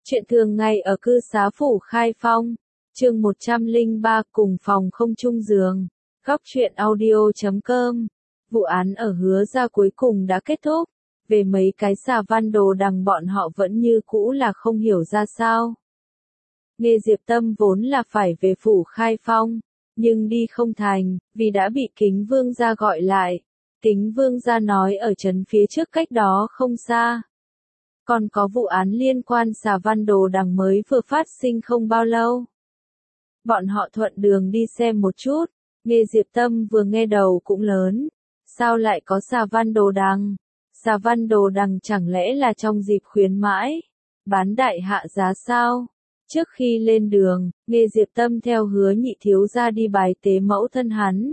Chuyện thường ngày ở cư xá phủ Khai Phong, chương 103 cùng phòng không chung giường, góc truyện audio.com. Vụ án ở Hứa Gia cuối cùng đã kết thúc, về mấy cái xà văn đồ đằng bọn họ vẫn như cũ là không hiểu ra sao. Nghe Diệp Tâm vốn là phải về phủ Khai Phong, nhưng đi không thành, vì đã bị Kính Vương gia gọi lại. Kính Vương gia nói ở trấn phía trước cách đó không xa. Còn có vụ án liên quan xà văn đồ đằng mới vừa phát sinh không bao lâu. Bọn họ thuận đường đi xem một chút, nghe Diệp Tâm vừa nghe đầu cũng lớn. Sao lại có xà văn đồ đằng? Xà văn đồ đằng chẳng lẽ là trong dịp khuyến mãi? Bán đại hạ giá sao? Trước khi lên đường, nghe Diệp Tâm theo Hứa Nhị thiếu gia đi bài tế mẫu thân hắn.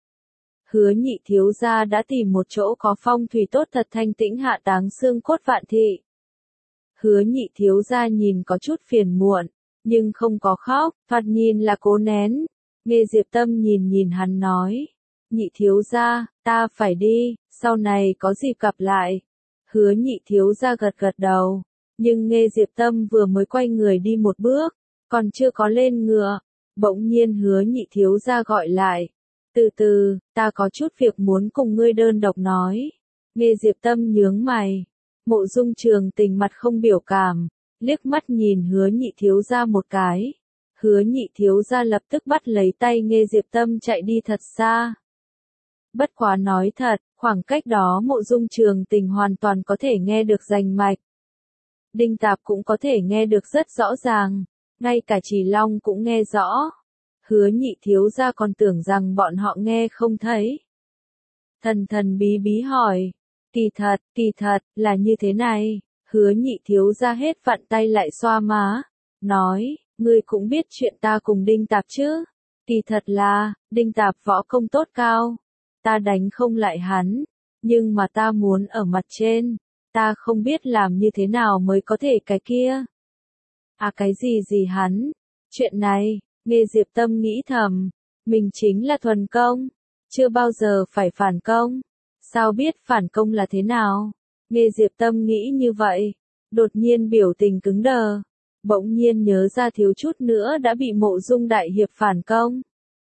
Hứa Nhị thiếu gia đã tìm một chỗ có phong thủy tốt thật thanh tĩnh hạ táng xương cốt Vạn Thị. Hứa Nhị thiếu gia nhìn có chút phiền muộn, nhưng không có khóc, thoạt nhìn là cố nén. Nghe Diệp Tâm nhìn hắn nói, Nhị thiếu gia, ta phải đi, sau này có dịp gặp lại. Hứa Nhị thiếu gia gật đầu, nhưng nghe Diệp Tâm vừa mới quay người đi một bước, còn chưa có lên ngựa, bỗng nhiên Hứa Nhị thiếu gia gọi lại. Từ từ, ta có chút việc muốn cùng ngươi đơn độc nói. Nghe Diệp Tâm nhướng mày. Mộ Dung Trường Tình mặt không biểu cảm, liếc mắt nhìn Hứa Nhị thiếu gia một cái. Hứa Nhị thiếu gia lập tức bắt lấy tay nghe Diệp Tâm chạy đi thật xa. Bất quá nói thật, khoảng cách đó Mộ Dung Trường Tình hoàn toàn có thể nghe được rành mạch. Đinh Tạp cũng có thể nghe được rất rõ ràng, ngay cả Chỉ Long cũng nghe rõ. Hứa Nhị thiếu gia còn tưởng rằng bọn họ nghe không thấy. Thần bí bí hỏi. Kỳ thật, là như thế này. Hứa Nhị thiếu gia hết vặn tay lại xoa má. Nói, ngươi cũng biết chuyện ta cùng Đinh Tạp chứ. Kỳ thật là, Đinh Tạp võ công tốt cao. Ta đánh không lại hắn. Nhưng mà ta muốn ở mặt trên. Ta không biết làm như thế nào mới có thể cái kia. À cái gì hắn. Chuyện này, nghe Diệp Tâm nghĩ thầm. Mình chính là thuần công. Chưa bao giờ phải phản công. Sao biết phản công là thế nào? Nghe Diệp Tâm nghĩ như vậy, đột nhiên biểu tình cứng đờ, bỗng nhiên nhớ ra thiếu chút nữa đã bị Mộ Dung đại hiệp phản công.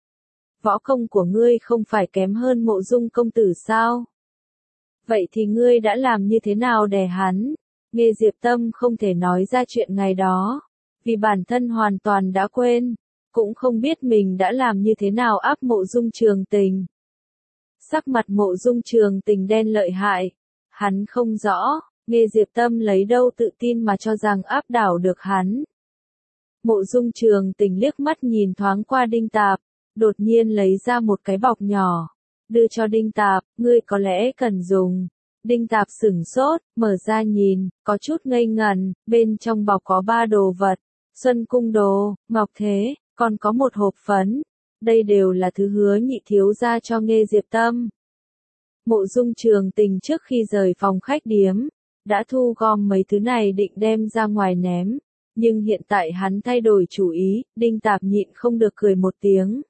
Võ công của ngươi không phải kém hơn Mộ Dung công tử sao? Vậy thì ngươi đã làm như thế nào đè hắn? Nghe Diệp Tâm không thể nói ra chuyện ngày đó, vì bản thân hoàn toàn đã quên, cũng không biết mình đã làm như thế nào áp Mộ Dung Trường Tình. Sắc mặt Mộ Dung Trường Tình đen lợi hại, hắn không rõ, nghe Diệp Tâm lấy đâu tự tin mà cho rằng áp đảo được hắn. Mộ Dung Trường Tình liếc mắt nhìn thoáng qua Đinh Tạp, đột nhiên lấy ra một cái bọc nhỏ, đưa cho Đinh Tạp, ngươi có lẽ cần dùng. Đinh Tạp sửng sốt, mở ra nhìn, có chút ngây ngần, bên trong bọc có 3 đồ vật, Xuân Cung đồ, ngọc thế, còn có một hộp phấn. Đây đều là thứ Hứa Nhị thiếu gia cho nghe Diệp Tâm. Mộ Dung Trường Tình trước khi rời phòng khách điếm, đã thu gom mấy thứ này định đem ra ngoài ném, nhưng hiện tại hắn thay đổi chủ ý, Đinh Tạp nhịn không được cười một tiếng.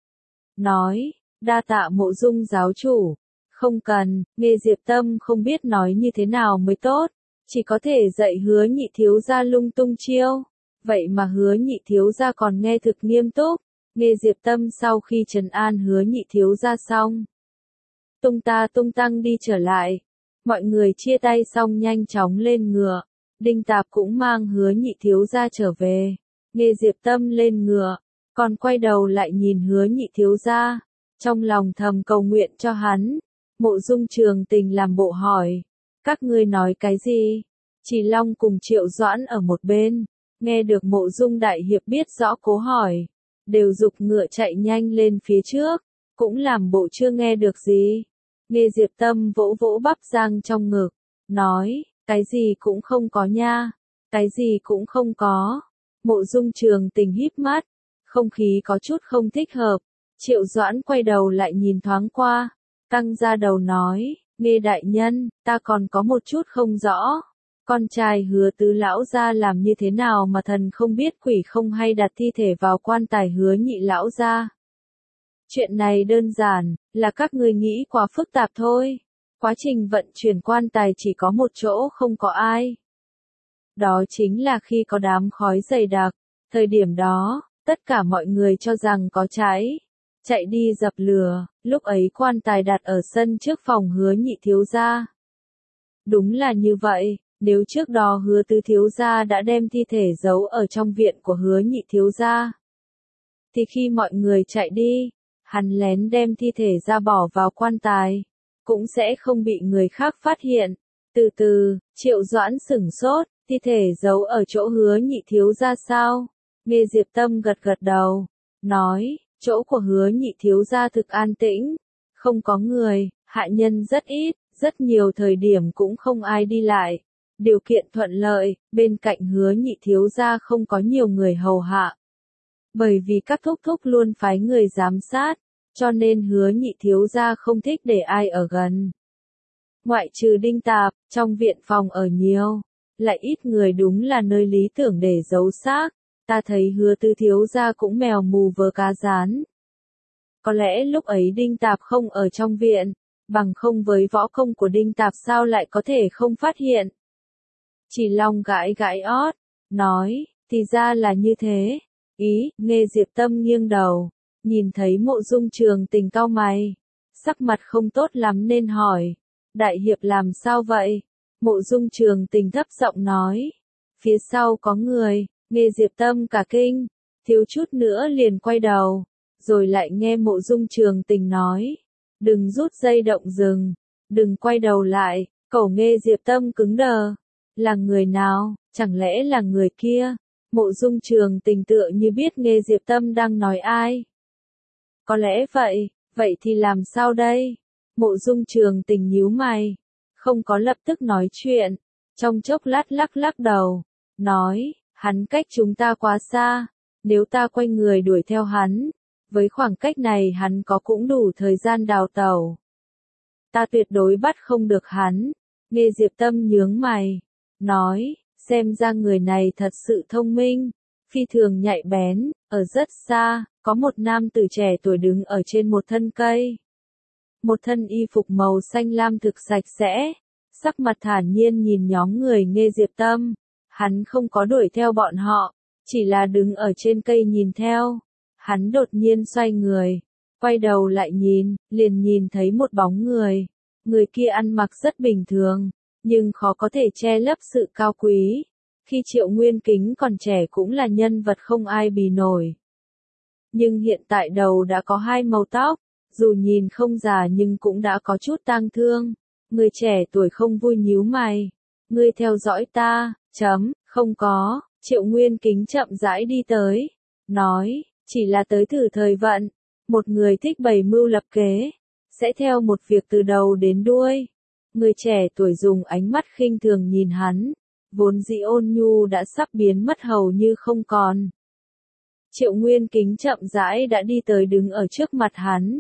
Nói, đa tạ Mộ Dung giáo chủ, không cần, nghe Diệp Tâm không biết nói như thế nào mới tốt, chỉ có thể dạy Hứa Nhị thiếu gia lung tung chiêu, vậy mà Hứa Nhị thiếu gia còn nghe thực nghiêm túc. Nghe Diệp Tâm sau khi trấn an Hứa Nhị thiếu gia xong, tung tăng đi trở lại. Mọi người chia tay xong nhanh chóng lên ngựa. Đinh Tạp cũng mang Hứa Nhị thiếu gia trở về. Nghe Diệp Tâm lên ngựa, còn quay đầu lại nhìn Hứa Nhị thiếu gia, trong lòng thầm cầu nguyện cho hắn. Mộ Dung Trường Tình làm bộ hỏi, các ngươi nói cái gì? Chỉ Long cùng Triệu Doãn ở một bên, nghe được Mộ Dung đại hiệp biết rõ cố hỏi, đều giục ngựa chạy nhanh lên phía trước, cũng làm bộ chưa nghe được gì. Nghe Diệp Tâm vỗ vỗ bắp rang trong ngực, nói, cái gì cũng không có nha, cái gì cũng không có. Mộ Dung Trường Tình híp mắt, không khí có chút không thích hợp. Triệu Doãn quay đầu lại nhìn thoáng qua, căng ra đầu nói, nghe đại nhân, ta còn có một chút không rõ. Con trai Hứa tứ lão gia làm như thế nào mà thần không biết quỷ không hay đặt thi thể vào quan tài Hứa Nhị lão gia? Chuyện này đơn giản, là các ngươi nghĩ quá phức tạp thôi. Quá trình vận chuyển quan tài chỉ có một chỗ không có ai. Đó chính là khi có đám khói dày đặc, thời điểm đó, tất cả mọi người cho rằng có cháy, chạy đi dập lửa, lúc ấy quan tài đặt ở sân trước phòng Hứa Nhị thiếu gia. Đúng là như vậy, nếu trước đó Hứa Tứ thiếu gia đã đem thi thể giấu ở trong viện của Hứa Nhị thiếu gia, thì khi mọi người chạy đi, hắn lén đem thi thể ra bỏ vào quan tài, cũng sẽ không bị người khác phát hiện. Từ từ, Triệu Doãn sửng sốt, thi thể giấu ở chỗ Hứa Nhị thiếu gia sao? Nghe Diệp Tâm gật gật đầu, nói, chỗ của Hứa Nhị thiếu gia thực an tĩnh, không có người, hạ nhân rất ít, rất nhiều thời điểm cũng không ai đi lại. Điều kiện thuận lợi, bên cạnh Hứa Nhị thiếu gia không có nhiều người hầu hạ. Bởi vì các thúc thúc luôn phái người giám sát, cho nên Hứa Nhị thiếu gia không thích để ai ở gần. Ngoại trừ Đinh Tạp, trong viện phòng ở nhiều, lại ít người đúng là nơi lý tưởng để giấu xác. Ta thấy Hứa Tứ thiếu gia cũng mèo mù vớ cá rán. Có lẽ lúc ấy Đinh Tạp không ở trong viện, bằng không với võ công của Đinh Tạp sao lại có thể không phát hiện. Chỉ Long gãi gãi ót, nói, thì ra là như thế. Ý, nghe Diệp Tâm nghiêng đầu, nhìn thấy Mộ Dung Trường Tình cau mày, sắc mặt không tốt lắm nên hỏi, đại hiệp làm sao vậy? Mộ Dung Trường Tình thấp giọng nói, phía sau có người. Nghe Diệp Tâm cả kinh, thiếu chút nữa liền quay đầu, rồi lại nghe Mộ Dung Trường Tình nói, đừng rút dây động rừng, đừng quay đầu lại. Cậu nghe Diệp Tâm cứng đờ, là người nào, chẳng lẽ là người kia? Mộ Dung Trường Tình tựa như biết nghe Diệp Tâm đang nói ai. Có lẽ vậy, vậy thì làm sao đây? Mộ Dung Trường Tình nhíu mày, không có lập tức nói chuyện, trong chốc lát lắc lắc đầu, nói, hắn cách chúng ta quá xa, nếu ta quay người đuổi theo hắn, với khoảng cách này hắn có cũng đủ thời gian đào tẩu. Ta tuyệt đối bắt không được hắn. Nghe Diệp Tâm nhướng mày, nói, xem ra người này thật sự thông minh, phi thường nhạy bén. Ở rất xa, có một nam tử trẻ tuổi đứng ở trên một thân cây. Một thân y phục màu xanh lam thực sạch sẽ, sắc mặt thản nhiên nhìn nhóm người Nghe Diệp Tâm. Hắn không có đuổi theo bọn họ, chỉ là đứng ở trên cây nhìn theo. Hắn đột nhiên xoay người, quay đầu lại nhìn, liền nhìn thấy một bóng người. Người kia ăn mặc rất bình thường, nhưng khó có thể che lấp sự cao quý. Khi Triệu Nguyên Kính còn trẻ cũng là nhân vật không ai bì nổi. Nhưng hiện tại đầu đã có hai màu tóc, dù nhìn không già nhưng cũng đã có chút tang thương. Người trẻ tuổi không vui nhíu mày. Ngươi theo dõi ta, không có. Triệu Nguyên Kính chậm rãi đi tới, nói, chỉ là tới thử thời vận. Một người thích bày mưu lập kế, sẽ theo một việc từ đầu đến đuôi. Người trẻ tuổi dùng ánh mắt khinh thường nhìn hắn, vốn dĩ ôn nhu đã sắp biến mất hầu như không còn. Triệu Nguyên Kính chậm rãi đã đi tới đứng ở trước mặt hắn.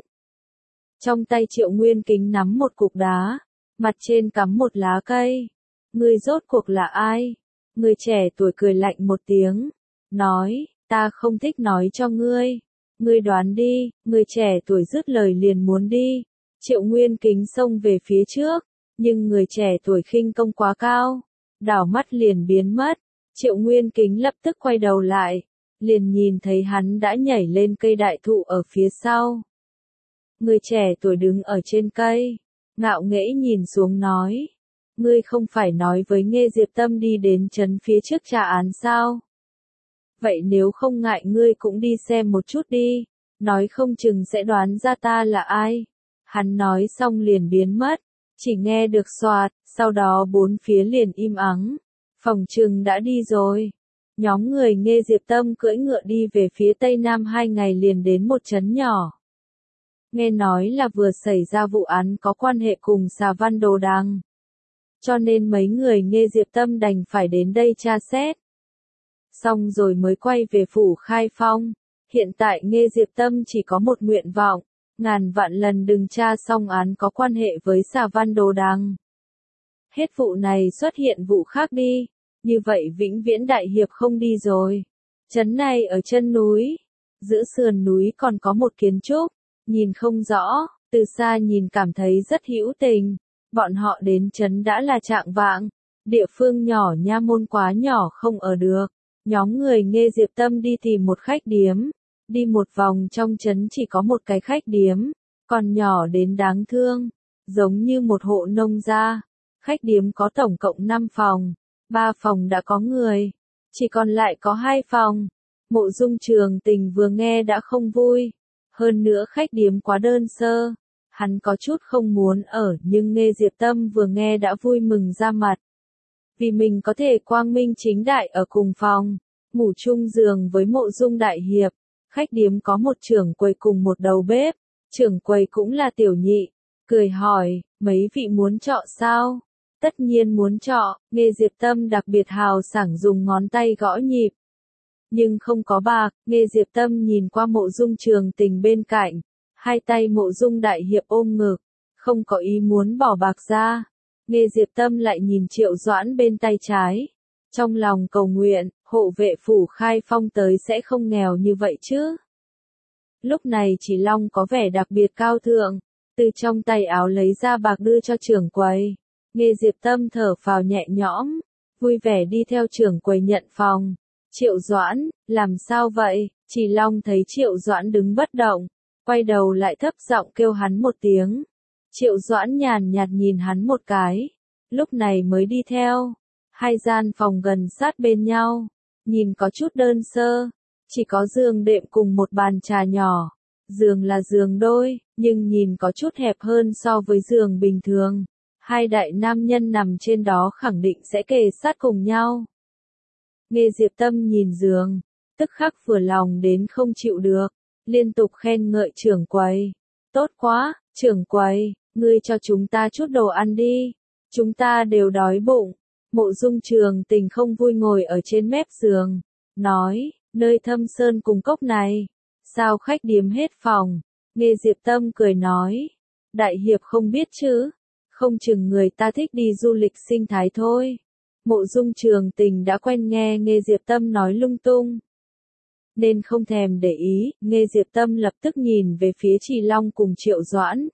Trong tay Triệu Nguyên Kính nắm một cục đá, mặt trên cắm một lá cây. Ngươi rốt cuộc là ai? Người trẻ tuổi cười lạnh một tiếng, nói, ta không thích nói cho ngươi. Ngươi đoán đi. Người trẻ tuổi dứt lời liền muốn đi. Triệu Nguyên Kính xông về phía trước, nhưng người trẻ tuổi khinh công quá cao, đảo mắt liền biến mất. Triệu Nguyên Kính lập tức quay đầu lại, liền nhìn thấy hắn đã nhảy lên cây đại thụ ở phía sau. Người trẻ tuổi đứng ở trên cây, ngạo nghễ nhìn xuống nói, ngươi không phải nói với Nghe Diệp Tâm đi đến trấn phía trước tra án sao? Vậy nếu không ngại ngươi cũng đi xem một chút đi, nói không chừng sẽ đoán ra ta là ai. Hắn nói xong liền biến mất, chỉ nghe được xoạt, sau đó bốn phía liền im ắng. Phòng trừng đã đi rồi. Nhóm người Nghe Diệp Tâm cưỡi ngựa đi về phía tây nam 2 ngày liền đến một trấn nhỏ. Nghe nói là vừa xảy ra vụ án có quan hệ cùng Xà Văn Đồ Đằng. Cho nên mấy người Nghe Diệp Tâm đành phải đến đây tra xét. Xong rồi mới quay về phủ Khai Phong. Hiện tại Nghe Diệp Tâm chỉ có một nguyện vọng, ngàn vạn lần đừng tra xong án có quan hệ với Xà Văn Đồ Đằng. Hết vụ này xuất hiện vụ khác đi, như vậy vĩnh viễn đại hiệp không đi rồi. Trấn này ở chân núi, giữa sườn núi còn có một kiến trúc, nhìn không rõ, từ xa nhìn cảm thấy rất hữu tình. Bọn họ đến trấn đã là trạng vạng, Địa phương nhỏ nha môn quá nhỏ không ở được. Nhóm người Nghê Diệp Tâm đi tìm một khách điếm. Đi một vòng trong trấn chỉ có một cái khách điếm, còn nhỏ đến đáng thương, giống như một hộ nông gia. Khách điếm có tổng cộng 5 phòng, 3 phòng đã có người, chỉ còn lại có 2 phòng. Mộ Dung Trường Tình vừa nghe đã không vui, hơn nữa khách điếm quá đơn sơ, hắn có chút không muốn ở, nhưng Nghê Diệp Tâm vừa nghe đã vui mừng ra mặt. Vì mình có thể quang minh chính đại ở cùng phòng, ngủ chung giường với Mộ Dung đại hiệp. Khách điếm có một trưởng quầy cùng một đầu bếp, trưởng quầy cũng là tiểu nhị, cười hỏi, mấy vị muốn trọ sao? Tất nhiên muốn trọ, Nghê Diệp Tâm đặc biệt hào sảng dùng ngón tay gõ nhịp. Nhưng không có bạc, Nghê Diệp Tâm nhìn qua Mộ Dung Trường Tình bên cạnh, hai tay Mộ Dung đại hiệp ôm ngực, không có ý muốn bỏ bạc ra. Nghê Diệp Tâm lại nhìn Triệu Doãn bên tay trái, trong lòng cầu nguyện, hộ vệ phủ Khai Phong tới sẽ không nghèo như vậy chứ. Lúc này Chỉ Long có vẻ đặc biệt cao thượng, từ trong tay áo lấy ra bạc đưa cho trưởng quầy. Nghê Diệp Tâm thở phào nhẹ nhõm, vui vẻ đi theo trưởng quầy nhận phòng. Triệu Doãn, làm sao vậy? Chỉ Long thấy Triệu Doãn đứng bất động, quay đầu lại thấp giọng kêu hắn một tiếng. Triệu Doãn nhàn nhạt nhìn hắn một cái, lúc này mới đi theo. Hai gian phòng gần sát bên nhau, nhìn có chút đơn sơ, chỉ có giường đệm cùng một bàn trà nhỏ. Giường là giường đôi, nhưng nhìn có chút hẹp hơn so với giường bình thường. Hai đại nam nhân nằm trên đó khẳng định sẽ kề sát cùng nhau. Nghê Diệp Tâm nhìn giường, tức khắc vừa lòng đến không chịu được, liên tục khen ngợi trưởng quầy. Tốt quá, trưởng quầy, ngươi cho chúng ta chút đồ ăn đi, chúng ta đều đói bụng. Mộ Dung Trường Tình không vui ngồi ở trên mép giường, nói, nơi Thâm Sơn cùng cốc này, sao khách điếm hết phòng? Nghê Diệp Tâm cười nói, đại hiệp không biết chứ, không chừng người ta thích đi du lịch sinh thái thôi. Mộ Dung Trường Tình đã quen nghe Nghê Diệp Tâm nói lung tung, nên không thèm để ý. Nghê Diệp Tâm lập tức nhìn về phía Chỉ Long cùng Triệu Doãn,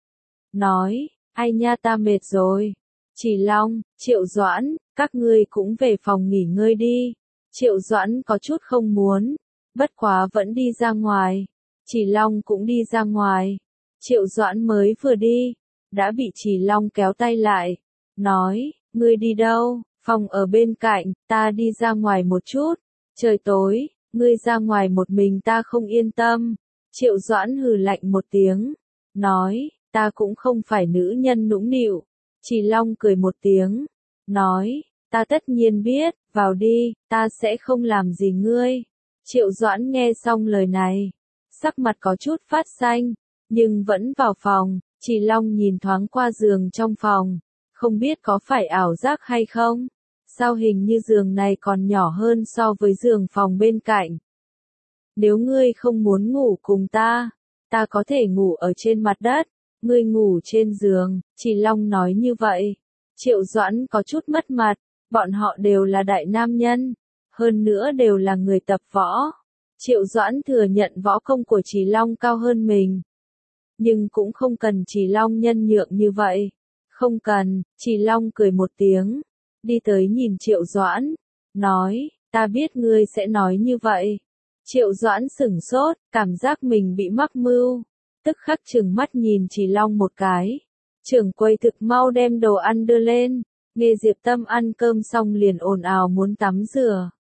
nói, ai nha ta mệt rồi. Chỉ Long, Triệu Doãn, các ngươi cũng về phòng nghỉ ngơi đi. Triệu Doãn có chút không muốn, bất quá vẫn đi ra ngoài. Chỉ Long cũng đi ra ngoài. Triệu Doãn mới vừa đi, đã bị Chỉ Long kéo tay lại, nói, ngươi đi đâu? Phòng ở bên cạnh, ta đi ra ngoài một chút. Trời tối, ngươi ra ngoài một mình ta không yên tâm. Triệu Doãn hừ lạnh một tiếng, nói, ta cũng không phải nữ nhân nũng nịu. Chỉ Long cười một tiếng, nói, ta tất nhiên biết, vào đi, ta sẽ không làm gì ngươi. Triệu Doãn nghe xong lời này, sắc mặt có chút phát xanh, nhưng vẫn vào phòng. Chỉ Long nhìn thoáng qua giường trong phòng, không biết có phải ảo giác hay không, sao hình như giường này còn nhỏ hơn so với giường phòng bên cạnh. Nếu ngươi không muốn ngủ cùng ta có thể ngủ ở trên mặt đất, ngươi ngủ trên giường. Chỉ Long nói như vậy, Triệu Doãn có chút mất mặt, bọn họ đều là đại nam nhân, hơn nữa đều là người tập võ. Triệu Doãn thừa nhận võ công của Chỉ Long cao hơn mình, nhưng cũng không cần Chỉ Long nhân nhượng như vậy. Không cần. Chỉ Long cười một tiếng, đi tới nhìn Triệu Doãn, nói, ta biết ngươi sẽ nói như vậy. Triệu Doãn sửng sốt, cảm giác mình bị mắc mưu, tức khắc trừng mắt nhìn Chỉ Long một cái. Trưởng quầy thực mau đem đồ ăn đưa lên. Nghê Diệp Tâm ăn cơm xong liền ồn ào muốn tắm rửa.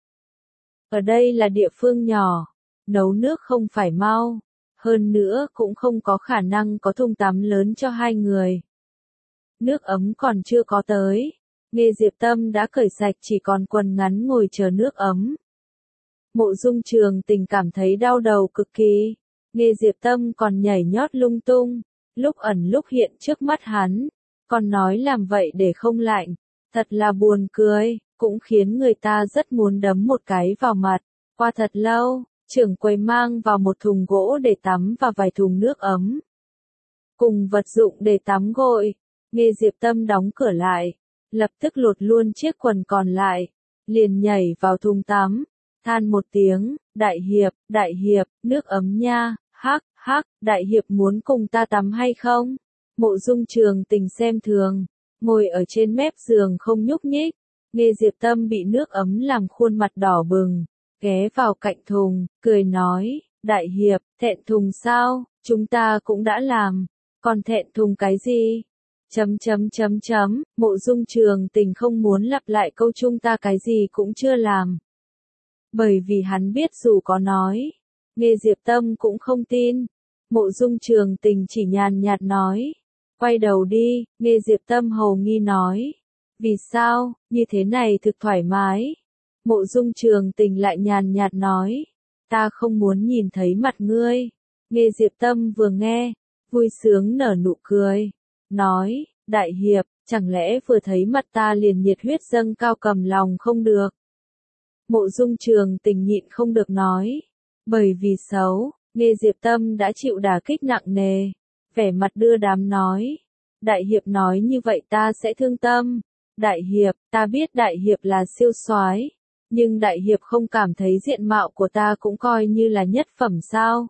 Ở đây là địa phương nhỏ, nấu nước không phải mau, hơn nữa cũng không có khả năng có thùng tắm lớn cho hai người. Nước ấm còn chưa có tới, Nghê Diệp Tâm đã cởi sạch chỉ còn quần ngắn ngồi chờ nước ấm. Mộ Dung Trường Tình cảm thấy đau đầu cực kỳ, Nghê Diệp Tâm còn nhảy nhót lung tung, lúc ẩn lúc hiện trước mắt hắn, còn nói làm vậy để không lạnh, thật là buồn cười, cũng khiến người ta rất muốn đấm một cái vào mặt. Qua thật lâu, trưởng quầy mang vào một thùng gỗ để tắm và vài thùng nước ấm, cùng vật dụng để tắm gội. Nghê Diệp Tâm đóng cửa lại, lập tức lột luôn chiếc quần còn lại, liền nhảy vào thùng tắm, than một tiếng, đại hiệp, nước ấm nha, hắc, đại hiệp muốn cùng ta tắm hay không? Mộ Dung Trường Tình xem thường, ngồi ở trên mép giường không nhúc nhích, Nghe Diệp Tâm bị nước ấm làm khuôn mặt đỏ bừng, ghé vào cạnh thùng, cười nói, đại hiệp, thẹn thùng sao, chúng ta cũng đã làm, còn thẹn thùng cái gì? Mộ Dung Trường Tình không muốn lặp lại câu chúng ta cái gì cũng chưa làm. Bởi vì hắn biết dù có nói, Nghe Diệp Tâm cũng không tin. Mộ Dung Trường Tình chỉ nhàn nhạt nói, quay đầu đi, Nghe Diệp Tâm hầu nghi nói. Vì sao, như thế này thực thoải mái. Mộ Dung Trường Tình lại nhàn nhạt nói, ta không muốn nhìn thấy mặt ngươi. Nghe Diệp Tâm vừa nghe, vui sướng nở nụ cười, nói, đại hiệp, chẳng lẽ vừa thấy mặt ta liền nhiệt huyết dâng cao cầm lòng không được. Mộ Dung Trường Tình nhịn không được nói, bởi vì xấu, Nghe Diệp Tâm đã chịu đả kích nặng nề, vẻ mặt đưa đám nói, đại hiệp nói như vậy ta sẽ thương tâm. Đại hiệp, ta biết đại hiệp là siêu soái, nhưng đại hiệp không cảm thấy diện mạo của ta cũng coi như là nhất phẩm sao?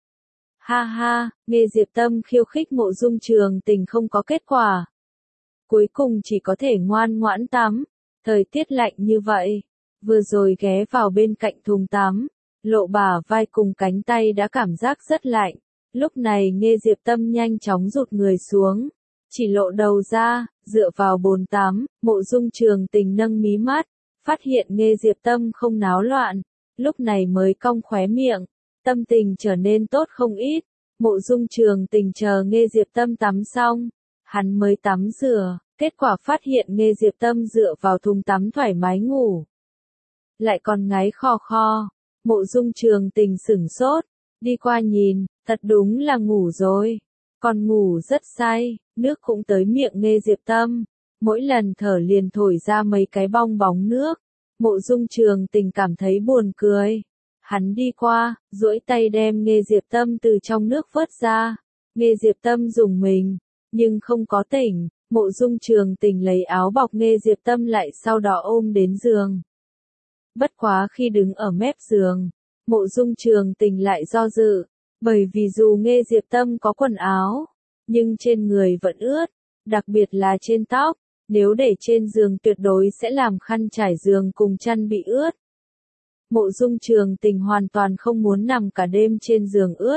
Ha ha, Nghe Diệp Tâm khiêu khích Mộ Dung Trường Tình không có kết quả. Cuối cùng chỉ có thể ngoan ngoãn tắm, thời tiết lạnh như vậy, vừa rồi ghé vào bên cạnh thùng tắm, lộ bả vai cùng cánh tay đã cảm giác rất lạnh. Lúc này Nghe Diệp Tâm nhanh chóng rụt người xuống, chỉ lộ đầu ra, dựa vào bồn tắm. Mộ Dung Trường Tình nâng mí mắt, phát hiện Nghe Diệp Tâm không náo loạn, lúc này mới cong khóe miệng, tâm tình trở nên tốt không ít. Mộ Dung Trường Tình chờ Nghe Diệp Tâm tắm xong, hắn mới tắm rửa, kết quả phát hiện Nghe Diệp Tâm dựa vào thùng tắm thoải mái ngủ, lại còn ngáy khò khò. Mộ Dung Trường Tình sửng sốt, đi qua nhìn, thật đúng là ngủ rồi, còn ngủ rất say, nước cũng tới miệng Nghe Diệp Tâm, mỗi lần thở liền thổi ra mấy cái bong bóng nước. Mộ Dung Trường Tình cảm thấy buồn cười, hắn đi qua, duỗi tay đem Nghe Diệp Tâm từ trong nước vớt ra. Nghe Diệp Tâm rùng mình, nhưng không có tỉnh. Mộ Dung Trường Tình lấy áo bọc Nghe Diệp Tâm lại sau đó ôm đến giường. Bất quá khi đứng ở mép giường, Mộ Dung Trường Tình lại do dự, bởi vì dù Nghe Diệp Tâm có quần áo, nhưng trên người vẫn ướt, đặc biệt là trên tóc, nếu để trên giường tuyệt đối sẽ làm khăn trải giường cùng chăn bị ướt. Mộ Dung Trường Tình hoàn toàn không muốn nằm cả đêm trên giường ướt.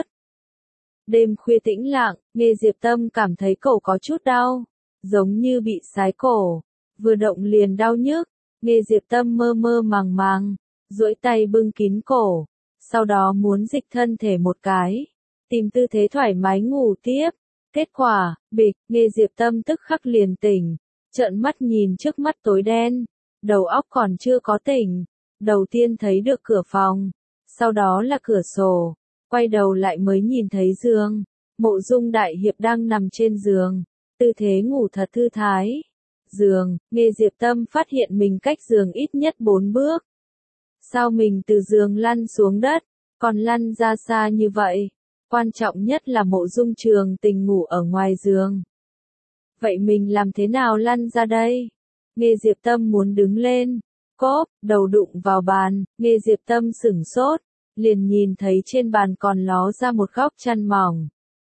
Đêm khuya tĩnh lặng, Nghe Diệp Tâm cảm thấy cổ có chút đau, giống như bị sái cổ, vừa động liền đau nhức. Nghe Diệp Tâm mơ mơ màng màng, duỗi tay bưng kín cổ, sau đó muốn dịch thân thể một cái, tìm tư thế thoải mái ngủ tiếp. Kết quả, bịch, Nghe Diệp Tâm tức khắc liền tỉnh, trợn mắt nhìn trước mắt tối đen, đầu óc còn chưa có tỉnh, đầu tiên thấy được cửa phòng, sau đó là cửa sổ, quay đầu lại mới nhìn thấy giường. Mộ Dung đại hiệp đang nằm trên giường, tư thế ngủ thật thư thái. Giường, Nghe Diệp Tâm phát hiện mình cách giường ít nhất 4 bước. Sao mình từ giường lăn xuống đất, còn lăn ra xa như vậy? Quan trọng nhất là Mộ Dung Trường Tình ngủ ở ngoài giường. Vậy mình làm thế nào lăn ra đây? Nghe Diệp Tâm muốn đứng lên, cốp, đầu đụng vào bàn. Nghe Diệp Tâm sửng sốt, liền nhìn thấy trên bàn còn ló ra một góc chăn mỏng.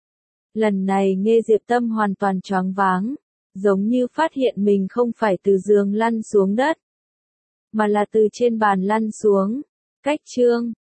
Lần này Nghe Diệp Tâm hoàn toàn choáng váng, giống như phát hiện mình không phải từ giường lăn xuống đất, mà là từ trên bàn lăn xuống. Cách chương